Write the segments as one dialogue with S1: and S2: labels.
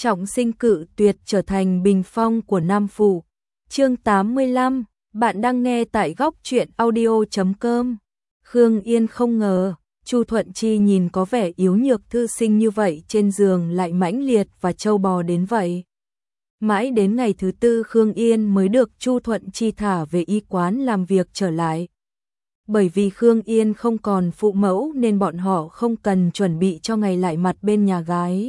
S1: trọng sinh cự tuyệt trở thành bình phong của Nam Phủ. Chương 85, bạn đang nghe tại góc truyện audio.com. Khương Yên không ngờ, Chu Thuận Chi nhìn có vẻ yếu nhược thư sinh như vậy trên giường lại mãnh liệt và trâu bò đến vậy. Mãi đến ngày thứ tư Khương Yên mới được Chu Thuận Chi thả về y quán làm việc trở lại. Bởi vì Khương Yên không còn phụ mẫu nên bọn họ không cần chuẩn bị cho ngày lại mặt bên nhà gái.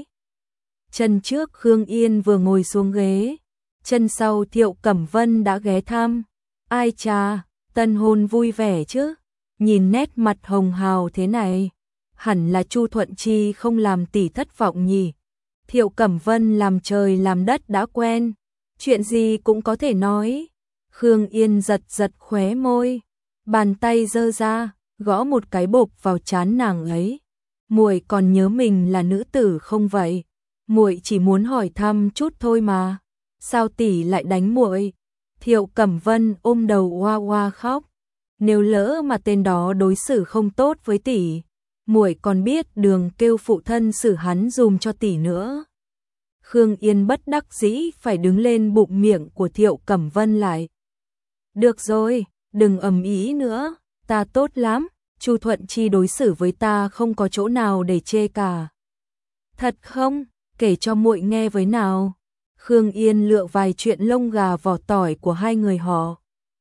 S1: Chân trước Khương Yên vừa ngồi xuống ghế, chân sau Thiệu Cẩm Vân đã ghé thăm. Ai chà, tân hôn vui vẻ chứ, nhìn nét mặt hồng hào thế này, hẳn là Chu Thuận Chi không làm tỷ thất vọng nhỉ. Thiệu Cẩm Vân làm trời làm đất đã quen, chuyện gì cũng có thể nói. Khương Yên giật giật khóe môi, bàn tay giơ ra, gõ một cái bộp vào trán nàng ấy. Muội còn nhớ mình là nữ tử không vậy? Muội chỉ muốn hỏi thăm chút thôi mà. Sao tỷ lại đánh muội? Thiệu Cẩm Vân ôm đầu oa oa khóc. Nếu lỡ mà tên đó đối xử không tốt với tỷ, muội còn biết đường kêu phụ thân xử hắn dùm cho tỷ nữa. Khương Yên bất đắc dĩ phải đứng lên bụng miệng của Thiệu Cẩm Vân lại. Được rồi, đừng ầm ĩ nữa, ta tốt lắm, Chu Thuận Chi đối xử với ta không có chỗ nào để chê cả. Thật không? Kể cho muội nghe với nào. Khương Yên lựa vài chuyện lông gà vỏ tỏi của hai người họ.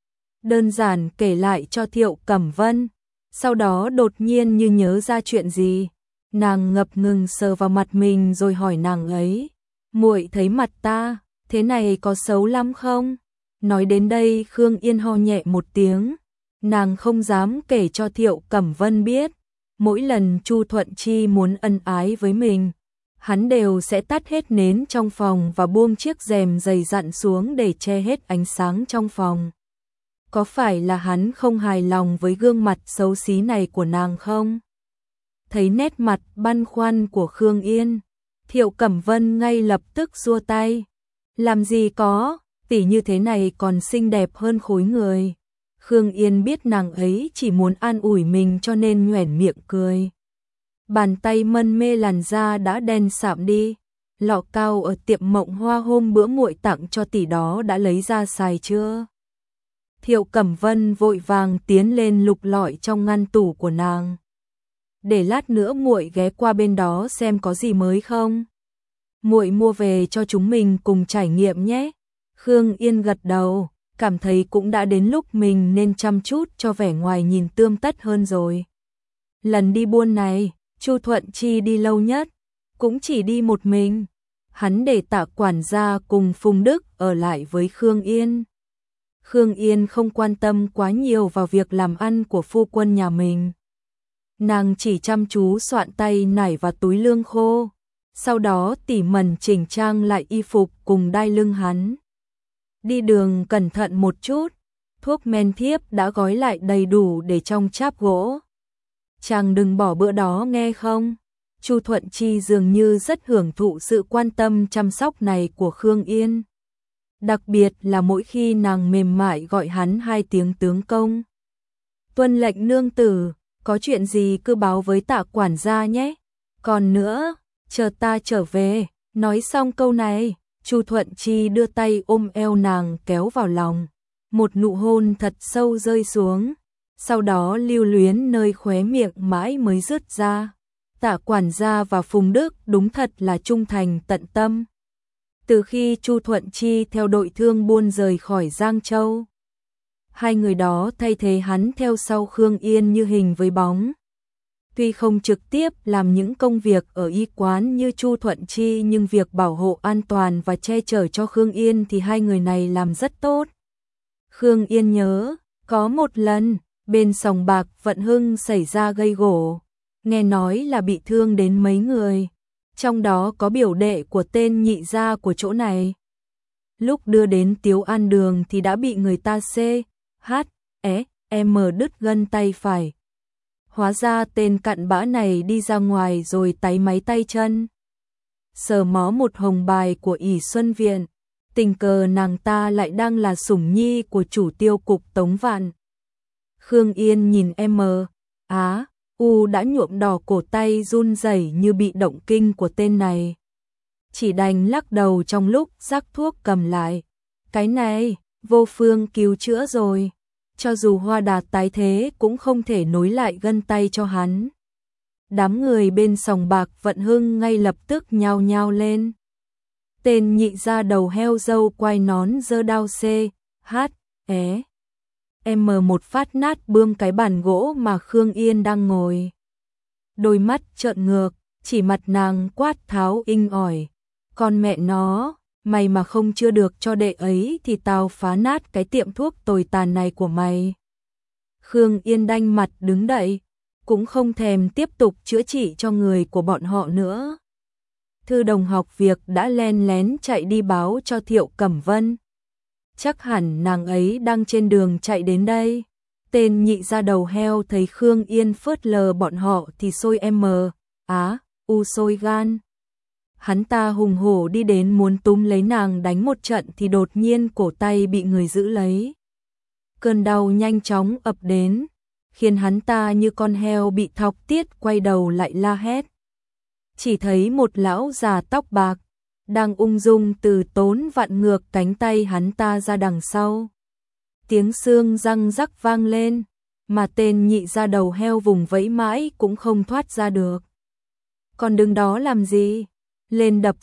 S1: Đơn giản kể lại cho Thiệu Cẩm Vân. Sau đó đột nhiên như nhớ ra chuyện gì. Nàng ngập ngừng sờ vào mặt mình rồi hỏi nàng ấy. Muội thấy mặt ta, thế này có xấu lắm không? Nói đến đây Khương Yên ho nhẹ một tiếng. Nàng không dám kể cho Thiệu Cẩm Vân biết. Mỗi lần Chu Thuận Chi muốn ân ái với mình, hắn đều sẽ tắt hết nến trong phòng và buông chiếc rèm dày dặn xuống để che hết ánh sáng trong phòng. Có phải là hắn không hài lòng với gương mặt xấu xí này của nàng không? Thấy nét mặt băn khoăn của Khương Yên, Thiệu Cẩm Vân ngay lập tức giơ tay. Làm gì có, tỷ như thế này còn xinh đẹp hơn khối người. Khương Yên biết nàng ấy chỉ muốn an ủi mình cho nên nhoẻn miệng cười. Bàn tay mân mê làn da đã đen sạm đi. Lọ cao ở tiệm Mộng Hoa hôm bữa muội tặng cho tỷ đó đã lấy ra xài chưa? Thiệu Cẩm Vân vội vàng tiến lên lục lọi trong ngăn tủ của nàng. Để lát nữa muội ghé qua bên đó xem có gì mới không. Muội mua về cho chúng mình cùng trải nghiệm nhé. Khương Yên gật đầu, cảm thấy cũng đã đến lúc mình nên chăm chút cho vẻ ngoài nhìn tươm tất hơn rồi. Lần đi buôn này, Chu Thuận Chi đi lâu nhất, cũng chỉ đi một mình. Hắn để Tạ quản gia cùng Phùng Đức ở lại với Khương Yên. Khương Yên không quan tâm quá nhiều vào việc làm ăn của phu quân nhà mình. Nàng chỉ chăm chú soạn tay nải và túi lương khô, sau đó tỉ mẩn chỉnh trang lại y phục cùng đai lưng hắn. Đi đường cẩn thận một chút, thuốc men thiếp đã gói lại đầy đủ để trong cháp gỗ. Chàng đừng bỏ bữa đó nghe không? Chu Thuận Chi dường như rất hưởng thụ sự quan tâm chăm sóc này của Khương Yên. Đặc biệt là mỗi khi nàng mềm mại gọi hắn hai tiếng tướng công. Tuân lệnh nương tử, có chuyện gì cứ báo với Tạ quản gia nhé. Còn nữa, chờ ta trở về. Nói xong câu này, Chu Thuận Chi đưa tay ôm eo nàng kéo vào lòng. Một nụ hôn thật sâu rơi xuống. Sau đó lưu luyến nơi khóe miệng mãi mới rớt ra. Tạ quản gia và Phùng Đức đúng thật là trung thành tận tâm. Từ khi Chu Thuận Chi theo đội thương buôn rời khỏi Giang Châu, hai người đó thay thế hắn theo sau Khương Yên như hình với bóng. Tuy không trực tiếp làm những công việc ở y quán như Chu Thuận Chi nhưng việc bảo hộ an toàn và che chở cho Khương Yên thì hai người này làm rất tốt. Khương Yên nhớ, có một lần, bên sòng bạc Vận Hưng xảy ra gây gổ, nghe nói là bị thương đến mấy người, trong đó có biểu đệ của tên nhị gia của chỗ này. Lúc đưa đến Tiếu An Đường thì đã bị người ta đứt gân tay phải. Hóa ra tên cặn bã này đi ra ngoài rồi táy máy tay chân. Sờ mó một hồng bài của ỷ Xuân Viện, tình cờ nàng ta lại đang là sủng nhi của chủ tiêu cục Tống Vạn. Khương Yên nhìn U đã nhuộm đỏ cổ tay run rẩy như bị động kinh của tên này. chỉ đành lắc đầu trong lúc rắc thuốc cầm lại. Cái này, vô phương cứu chữa rồi. Cho dù Hoa Đạt tái thế cũng không thể nối lại gân tay cho hắn. Đám người bên sòng bạc Vận Hưng ngay lập tức nhao nhao lên. Tên nhị ra đầu heo râu quai nón giơ đao một phát nát bươm cái bàn gỗ mà Khương Yên đang ngồi. Đôi mắt trợn ngược, chỉ mặt nàng quát tháo inh ỏi. Con mẹ nó, mày mà không chưa được cho đệ ấy thì tao phá nát cái tiệm thuốc tồi tàn này của mày. Khương Yên đanh mặt đứng dậy, cũng không thèm tiếp tục chữa trị cho người của bọn họ nữa. Thư đồng học việc đã len lén chạy đi báo cho Thiệu Cẩm Vân. Chắc hẳn nàng ấy đang trên đường chạy đến đây. Tên nhị ra đầu heo thấy Khương Yên phớt lờ bọn họ thì sôi sôi gan. Hắn ta hùng hổ đi đến muốn túm lấy nàng đánh một trận thì đột nhiên cổ tay bị người giữ lấy. Cơn đau nhanh chóng ập đến, khiến hắn ta như con heo bị thọc tiết quay đầu lại la hét. Chỉ thấy một lão già tóc bạc đang ung dung từ tốn vặn ngược cánh tay hắn ta ra đằng sau. Tiếng xương răng rắc vang lên, mà tên nhị ra đầu heo vùng vẫy mãi cũng không thoát ra được. Còn đứng đó làm gì? Lên đập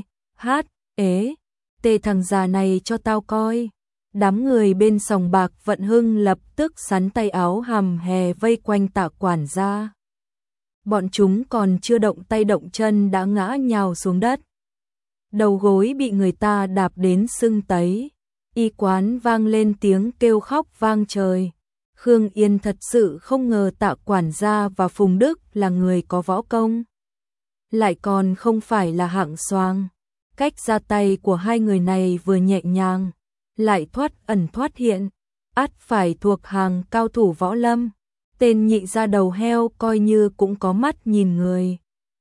S1: thằng già này cho tao coi. Đám người bên sòng bạc Vận Hưng lập tức sắn tay áo hầm hè vây quanh Tạ quản gia. Bọn chúng còn chưa động tay động chân đã ngã nhào xuống đất. Đầu gối bị người ta đạp đến sưng tấy. Y quán vang lên tiếng kêu khóc vang trời. Khương Yên thật sự không ngờ Tạ quản gia và Phùng Đức là người có võ công. Lại còn không phải là hạng xoang. Cách ra tay của hai người này vừa nhẹ nhàng, lại thoát ẩn thoát hiện, ắt phải thuộc hàng cao thủ võ lâm. Tên nhị ra đầu heo coi như cũng có mắt nhìn người.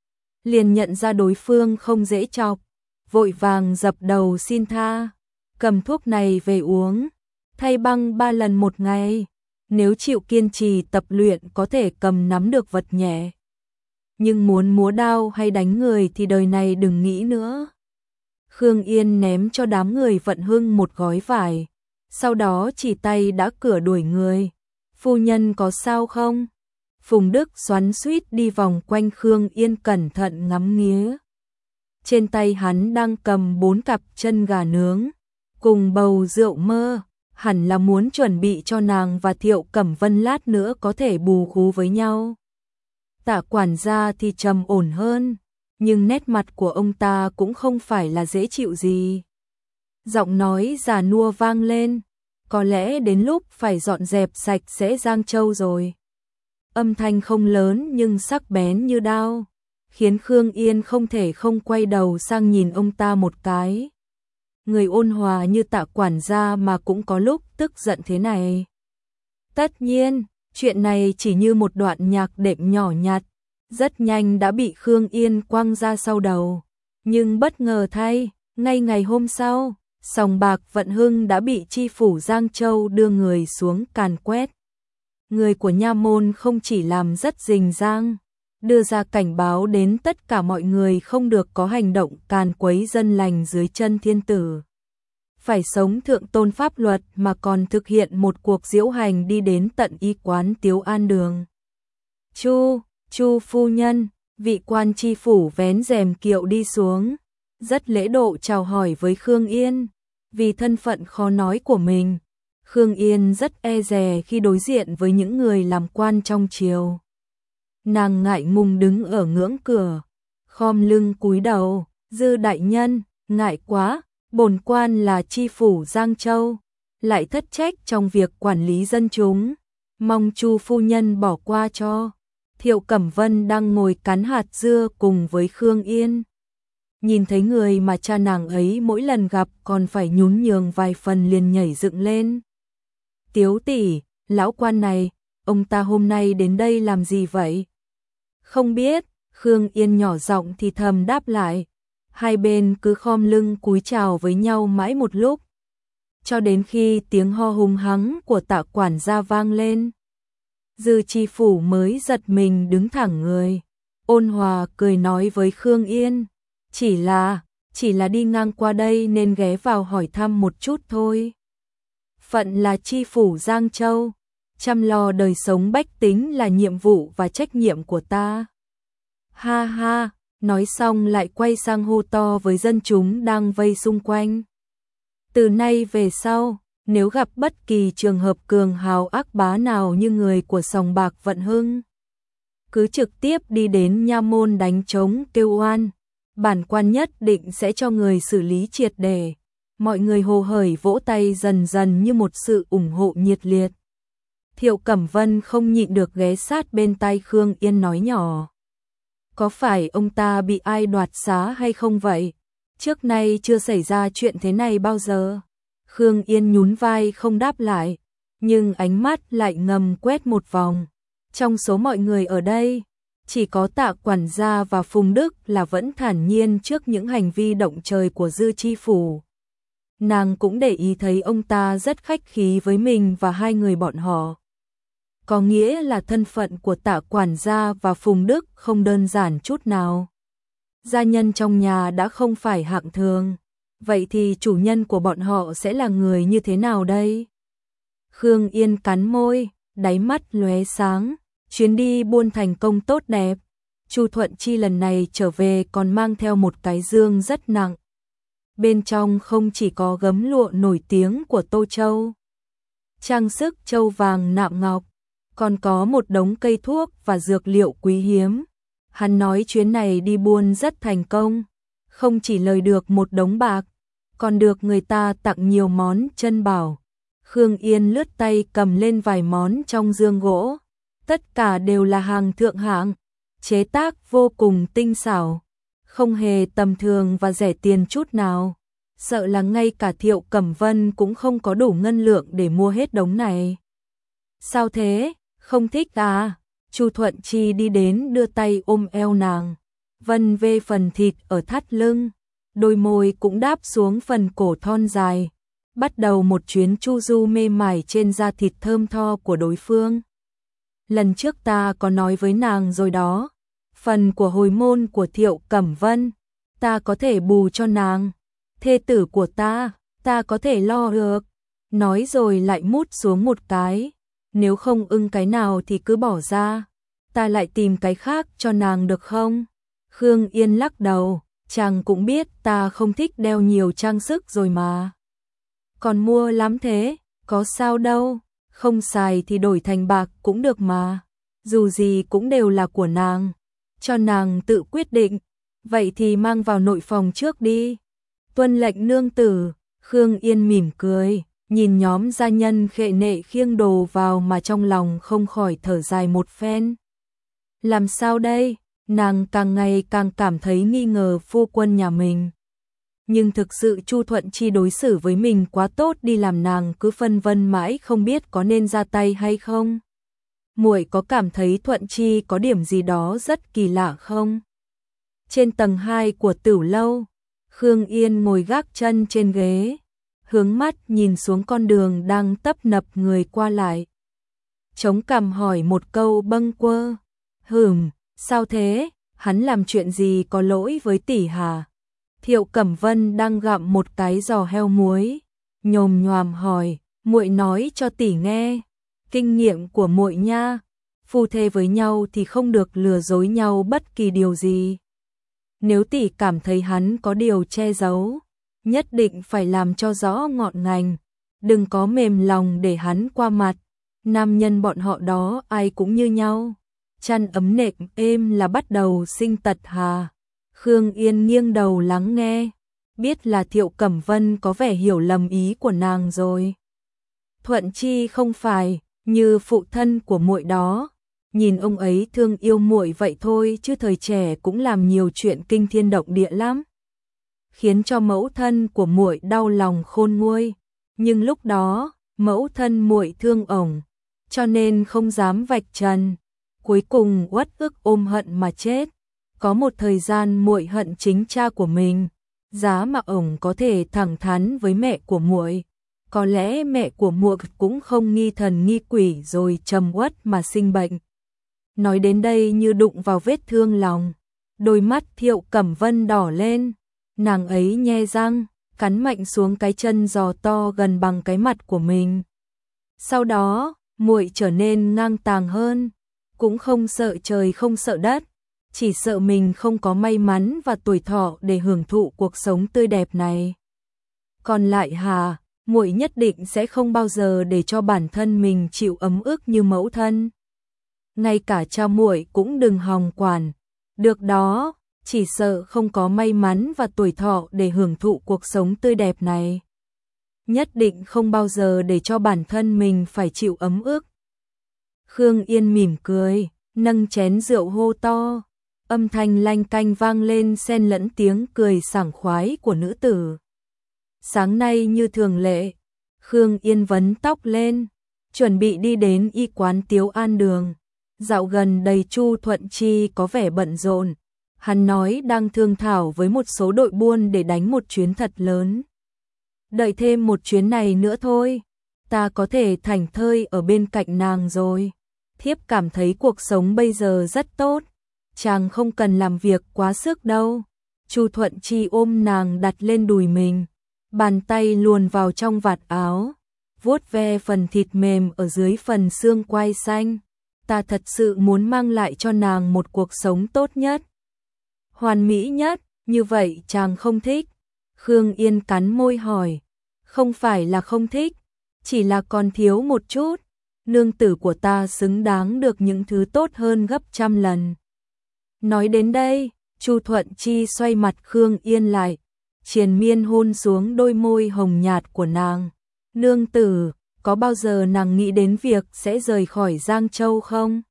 S1: Liền nhận ra đối phương không dễ chọc, vội vàng dập đầu xin tha. Cầm thuốc này về uống, thay băng 3 lần một ngày. Nếu chịu kiên trì tập luyện có thể cầm nắm được vật nhẹ. Nhưng muốn múa đao hay đánh người thì đời này đừng nghĩ nữa. Khương Yên ném cho đám người Vận Hưng một gói vải, sau đó chỉ tay đã cửa đuổi người. Phu nhân có sao không? Phùng Đức xoắn xuýt đi vòng quanh Khương Yên cẩn thận ngắm nghía. Trên tay hắn đang cầm 4 cặp chân gà nướng, cùng bầu rượu mơ, hẳn là muốn chuẩn bị cho nàng và Thiệu Cẩm Vân lát nữa có thể bù khú với nhau. Tạ quản gia thì trầm ổn hơn, nhưng nét mặt của ông ta cũng không phải là dễ chịu gì. Giọng nói già nua vang lên, có lẽ đến lúc phải dọn dẹp sạch sẽ Giang Châu rồi. Âm thanh không lớn nhưng sắc bén như đao, khiến Khương Yên không thể không quay đầu sang nhìn ông ta một cái. Người ôn hòa như Tạ quản gia mà cũng có lúc tức giận thế này. Tất nhiên, chuyện này chỉ như một đoạn nhạc đệm nhỏ nhặt, rất nhanh đã bị Khương Yên quăng ra sau đầu. Nhưng bất ngờ thay, ngay ngày hôm sau, sòng bạc Vận Hưng đã bị chi phủ Giang Châu đưa người xuống càn quét. Người của nha môn không chỉ làm rất rình rang, đưa ra cảnh báo đến tất cả mọi người không được có hành động càn quấy dân lành dưới chân thiên tử. Phải sống thượng tôn pháp luật mà còn thực hiện một cuộc diễu hành đi đến tận y quán Tiếu An Đường. Chu phu nhân, vị quan chi phủ vén rèm kiệu đi xuống, rất lễ độ chào hỏi với Khương Yên. Vì thân phận khó nói của mình, Khương Yên rất e dè khi đối diện với những người làm quan trong triều. Nàng ngại ngùng đứng ở ngưỡng cửa, khom lưng cúi đầu, dư đại nhân, ngại quá, bổn quan là chi phủ Giang Châu, lại thất trách trong việc quản lý dân chúng, mong Chu phu nhân bỏ qua cho. Thiệu Cẩm Vân đang ngồi cắn hạt dưa cùng với Khương Yên. Nhìn thấy người mà cha nàng ấy mỗi lần gặp còn phải nhún nhường vài phần liền nhảy dựng lên. Tiếu tỷ, lão quan này, ông ta hôm nay đến đây làm gì vậy? Không biết, Khương Yên nhỏ giọng thì thầm đáp lại. Hai bên cứ khom lưng cúi chào với nhau mãi một lúc, cho đến khi tiếng ho hùng hắng của Tạ quản gia vang lên. Dư chi phủ mới giật mình đứng thẳng người, ôn hòa cười nói với Khương Yên, chỉ là chỉ là đi ngang qua đây nên ghé vào hỏi thăm một chút thôi. Phận là chi phủ Giang Châu, chăm lo đời sống bách tính là nhiệm vụ và trách nhiệm của ta. Ha ha, nói xong lại quay sang hô to với dân chúng đang vây xung quanh. Từ nay về sau, nếu gặp bất kỳ trường hợp cường hào ác bá nào như người của sòng bạc Vận Hưng, cứ trực tiếp đi đến nha môn đánh trống kêu oan, bản quan nhất định sẽ cho người xử lý triệt để. Mọi người hồ hởi vỗ tay dần dần như một sự ủng hộ nhiệt liệt. Thiệu Cẩm Vân không nhịn được ghé sát bên tai Khương Yên nói nhỏ. Có phải ông ta bị ai đoạt xá hay không vậy? Trước nay chưa xảy ra chuyện thế này bao giờ. Khương Yên nhún vai không đáp lại, nhưng ánh mắt lại ngầm quét một vòng. Trong số mọi người ở đây, chỉ có Tạ quản gia và Phùng Đức là vẫn thản nhiên trước những hành vi động trời của Dư chi phủ. Nàng cũng để ý thấy ông ta rất khách khí với mình và hai người bọn họ. Có nghĩa là thân phận của Tạ quản gia và Phùng Đức không đơn giản chút nào. Gia nhân trong nhà đã không phải hạng thường, vậy thì chủ nhân của bọn họ sẽ là người như thế nào đây? Khương Yên cắn môi, đáy mắt lóe sáng, chuyến đi buôn thành công tốt đẹp. Chu Thuận Chi lần này trở về còn mang theo một cái dương rất nặng. Bên trong không chỉ có gấm lụa nổi tiếng của Tô Châu, trang sức châu vàng nạm ngọc, còn có một đống cây thuốc và dược liệu quý hiếm. Hắn nói chuyến này đi buôn rất thành công, không chỉ lời được một đống bạc, còn được người ta tặng nhiều món chân bảo. Khương Yên lướt tay cầm lên vài món trong dương gỗ, tất cả đều là hàng thượng hạng, chế tác vô cùng tinh xảo, không hề tầm thường và rẻ tiền chút nào. Sợ là ngay cả Thiệu Cẩm Vân cũng không có đủ ngân lượng để mua hết đống này. Sao thế, không thích à? Chu Thuận Chi đi đến đưa tay ôm eo nàng, vân vê phần thịt ở thắt lưng, đôi môi cũng đáp xuống phần cổ thon dài, bắt đầu một chuyến chu du mê mải trên da thịt thơm tho của đối phương. Lần trước ta có nói với nàng rồi đó, phần của hồi môn của Thiệu Cẩm Vân, ta có thể bù cho nàng, thê tử của ta có thể lo được. Nói rồi lại mút xuống một cái, nếu không ưng cái nào thì cứ bỏ ra, ta lại tìm cái khác cho nàng được không? Khương Yên lắc đầu, chàng cũng biết ta không thích đeo nhiều trang sức rồi mà. Còn mua lắm thế, có sao đâu, không xài thì đổi thành bạc cũng được mà, dù gì cũng đều là của nàng, cho nàng tự quyết định, vậy thì mang vào nội phòng trước đi. Tuân lệnh nương tử. Khương Yên mỉm cười, nhìn nhóm gia nhân khệ nệ khiêng đồ vào mà trong lòng không khỏi thở dài một phen. Làm sao đây? Nàng càng ngày càng cảm thấy nghi ngờ phu quân nhà mình. Nhưng thực sự Chu Thuận Chi đối xử với mình quá tốt đi làm nàng cứ phân vân mãi không biết có nên ra tay hay không. Muội có cảm thấy Thuận Chi có điểm gì đó rất kỳ lạ không? Trên tầng 2 của Tửu lâu, Khương Yên ngồi gác chân trên ghế, hướng mắt nhìn xuống con đường đang tấp nập người qua lại. Chống cằm hỏi một câu bâng quơ. Sao thế? Hắn làm chuyện gì có lỗi với tỷ hả? Thiệu Cẩm Vân đang gặm một cái giò heo muối, nhồm nhoàm hỏi, muội nói cho tỷ nghe, kinh nghiệm của muội nha, phu thê với nhau thì không được lừa dối nhau bất kỳ điều gì. Nếu tỷ cảm thấy hắn có điều che giấu, nhất định phải làm cho rõ ngọn ngành, đừng có mềm lòng để hắn qua mặt. Nam nhân bọn họ đó ai cũng như nhau, chăn ấm nệm êm là bắt đầu sinh tật hà. Khương Yên nghiêng đầu lắng nghe, biết là Thiệu Cẩm Vân có vẻ hiểu lầm ý của nàng rồi. Thuận Chi không phải như phụ thân của muội đó, nhìn ông ấy thương yêu muội vậy thôi chứ thời trẻ cũng làm nhiều chuyện kinh thiên động địa lắm, khiến cho mẫu thân của muội đau lòng khôn nguôi, nhưng lúc đó mẫu thân muội thương ổng, cho nên không dám vạch trần, cuối cùng uất ức ôm hận mà chết. Có một thời gian muội hận chính cha của mình, giá mà ổng có thể thẳng thắn với mẹ của muội, có lẽ mẹ của muội cũng không nghi thần nghi quỷ rồi trầm uất mà sinh bệnh. Nói đến đây như đụng vào vết thương lòng, đôi mắt Thiệu Cẩm Vân đỏ lên, Nàng ấy nhe răng, cắn mạnh xuống cái chân giò to gần bằng cái mặt của mình. Sau đó, muội trở nên ngang tàng hơn, cũng không sợ trời không sợ đất, chỉ sợ mình không có may mắn và tuổi thọ để hưởng thụ cuộc sống tươi đẹp này. Còn lại Hà, muội nhất định sẽ không bao giờ để cho bản thân mình chịu ấm ức như mẫu thân. Ngay cả cha muội cũng đừng hòng quản. Được đó, chỉ sợ không có may mắn và tuổi thọ để hưởng thụ cuộc sống tươi đẹp này. Nhất định không bao giờ để cho bản thân mình phải chịu ấm ức. Khương Yên mỉm cười, nâng chén rượu hô to, âm thanh lanh canh vang lên xen lẫn tiếng cười sảng khoái của nữ tử. Sáng nay như thường lệ, Khương Yên vấn tóc lên, chuẩn bị đi đến y quán Tiếu An Đường. Dạo gần đây Chu Thuận Chi có vẻ bận rộn, hắn nói đang thương thảo với một số đội buôn để đánh một chuyến thật lớn. Đợi thêm một chuyến này nữa thôi, ta có thể thảnh thơi ở bên cạnh nàng rồi. Thiếp cảm thấy cuộc sống bây giờ rất tốt, chàng không cần làm việc quá sức đâu. Chu Thuận Chi ôm nàng đặt lên đùi mình, bàn tay luồn vào trong vạt áo, vuốt ve phần thịt mềm ở dưới phần xương quai xanh. Ta thật sự muốn mang lại cho nàng một cuộc sống tốt nhất, hoàn mỹ nhất, như vậy chàng không thích? Khương Yên cắn môi hỏi. Không phải là không thích, chỉ là còn thiếu một chút. Nương tử của ta xứng đáng được những thứ tốt hơn gấp trăm lần. Nói đến đây, Chu Thuận Chi xoay mặt Khương Yên lại, triền miên hôn xuống đôi môi hồng nhạt của nàng. Nương tử, có bao giờ nàng nghĩ đến việc sẽ rời khỏi Giang Châu không?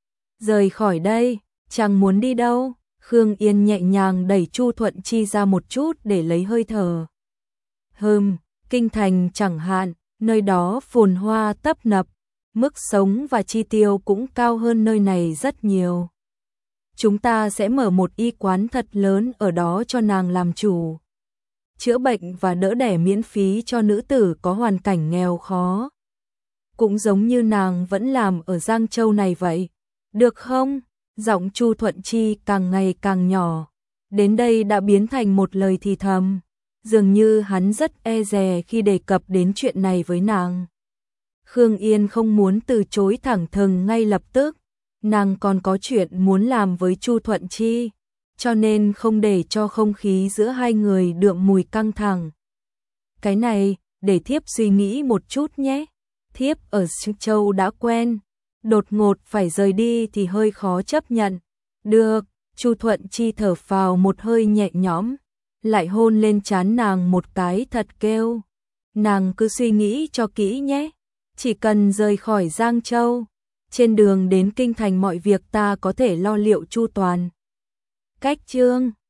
S1: Rời khỏi đây, chàng muốn đi đâu? Khương Yên nhẹ nhàng đẩy Chu Thuận Chi ra một chút để lấy hơi thở. Kinh thành chẳng hạn, nơi đó phồn hoa tấp nập, mức sống và chi tiêu cũng cao hơn nơi này rất nhiều. Chúng ta sẽ mở một y quán thật lớn ở đó cho nàng làm chủ. Chữa bệnh và đỡ đẻ miễn phí cho nữ tử có hoàn cảnh nghèo khó. Cũng giống như nàng vẫn làm ở Giang Châu này vậy. Được không? Giọng Chu Thuận Chi càng ngày càng nhỏ. Đến đây đã biến thành một lời thì thầm. Dường như hắn rất e dè khi đề cập đến chuyện này với nàng. Khương Yên không muốn từ chối thẳng thừng ngay lập tức. Nàng còn có chuyện muốn làm với Chu Thuận Chi, cho nên không để cho không khí giữa hai người đượm mùi căng thẳng. Cái này, để thiếp suy nghĩ một chút nhé. Thiếp ở Châu đã quen, đột ngột phải rời đi thì hơi khó chấp nhận. Được, Chu Thuận Chi thở phào một hơi nhẹ nhõm, lại hôn lên trán nàng một cái thật kêu. Nàng cứ suy nghĩ cho kỹ nhé, chỉ cần rời khỏi Giang Châu, trên đường đến kinh thành mọi việc ta có thể lo liệu chu toàn. Cách chương